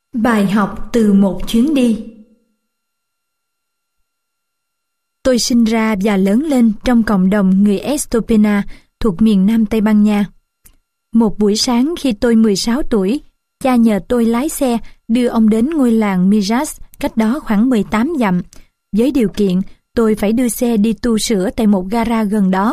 Bài học từ một chuyến đi. Tôi sinh ra và lớn lên trong cộng đồng người Estopena thuộc miền Nam Tây Ban Nha. Một buổi sáng khi tôi 16 tuổi, cha nhờ tôi lái xe đưa ông đến ngôi làng Mijas cách đó khoảng 18 dặm, với điều kiện tôi phải đưa xe đi tu sửa tại một gara gần đó.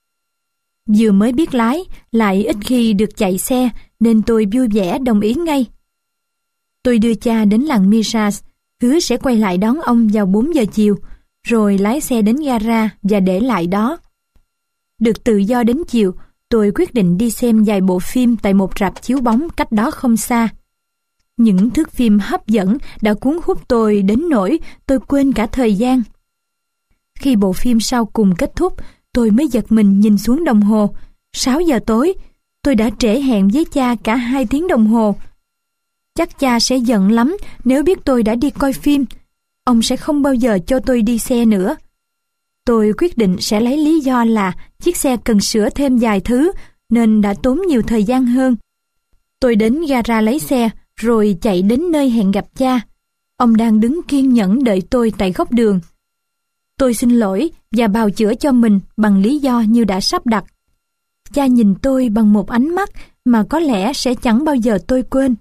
Vừa mới biết lái, lại ít khi được chạy xe nên tôi vui vẻ đồng ý ngay. Tôi đưa cha đến làng Mijas, hứa sẽ quay lại đón ông vào 4 giờ chiều, rồi lái xe đến gara và để lại đó. Được tự do đến chiều, tôi quyết định đi xem vài bộ phim tại một rạp chiếu bóng cách đó không xa. Những thước phim hấp dẫn đã cuốn hút tôi đến nỗi tôi quên cả thời gian. Khi bộ phim sau cùng kết thúc, tôi mới giật mình nhìn xuống đồng hồ. 6 giờ tối, tôi đã trễ hẹn với cha cả 2 tiếng đồng hồ. Chắc cha sẽ giận lắm nếu biết tôi đã đi coi phim. Ông sẽ không bao giờ cho tôi đi xe nữa. Tôi quyết định sẽ lấy lý do là chiếc xe cần sửa thêm vài thứ nên đã tốn nhiều thời gian hơn. Tôi đến gara lấy xe rồi chạy đến nơi hẹn gặp cha. Ông đang đứng kiên nhẫn đợi tôi tại góc đường. Tôi xin lỗi và bào chữa cho mình bằng lý do như đã sắp đặt. Cha nhìn tôi bằng một ánh mắt mà có lẽ sẽ chẳng bao giờ tôi quên.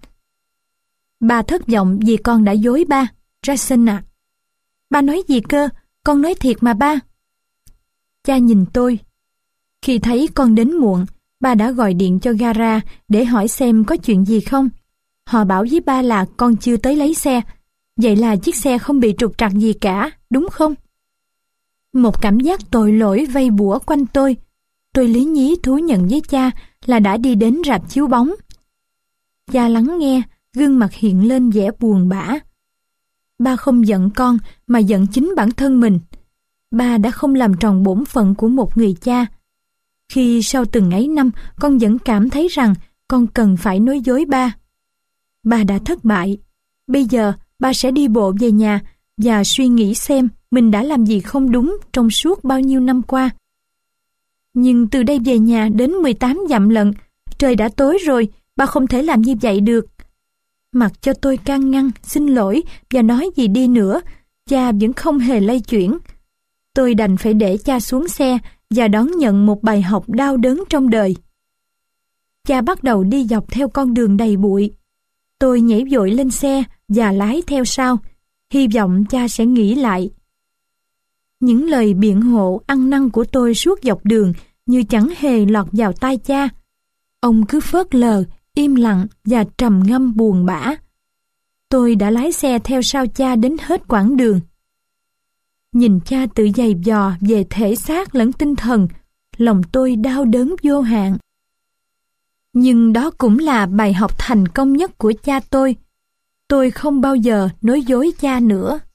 Ba thất vọng vì con đã dối ba, Jason ạ. Ba nói gì cơ? Con nói thiệt mà ba. Cha nhìn tôi. Khi thấy con đến muộn, ba đã gọi điện cho gara để hỏi xem có chuyện gì không. Họ bảo với ba là con chưa tới lấy xe. Vậy là chiếc xe không bị trục trặc gì cả, đúng không? Một cảm giác tội lỗi vây bủa quanh tôi. Tôi lý nhí thú nhận với cha là đã đi đến rạp chiếu bóng. Cha lắng nghe, gương mặt hiện lên vẻ buồn bã. Ba không giận con mà giận chính bản thân mình. Ba đã không làm tròn bổn phận của một người cha. Khi sau từng ấy năm con vẫn cảm thấy rằng con cần phải nói dối ba. Ba đã thất bại. Bây giờ ba sẽ đi bộ về nhà và suy nghĩ xem mình đã làm gì không đúng trong suốt bao nhiêu năm qua. Nhưng từ đây về nhà đến 18 dặm lận, trời đã tối rồi, ba không thể làm như vậy được. Mặc cho tôi can ngăn, xin lỗi và nói gì đi nữa, cha vẫn không hề lay chuyển. Tôi đành phải để cha xuống xe và đón nhận một bài học đau đớn trong đời. Cha bắt đầu đi dọc theo con đường đầy bụi. Tôi nhảy vội lên xe và lái theo sau, hy vọng cha sẽ nghĩ lại. Những lời biện hộ ăn năn của tôi suốt dọc đường như chẳng hề lọt vào tai cha. Ông cứ phớt lờ, im lặng và trầm ngâm buồn bã. Tôi đã lái xe theo sau cha đến hết quãng đường. Nhìn cha tự giày vò về thể xác lẫn tinh thần, lòng tôi đau đớn vô hạn. Nhưng đó cũng là bài học thành công nhất của cha tôi. Tôi không bao giờ nói dối cha nữa.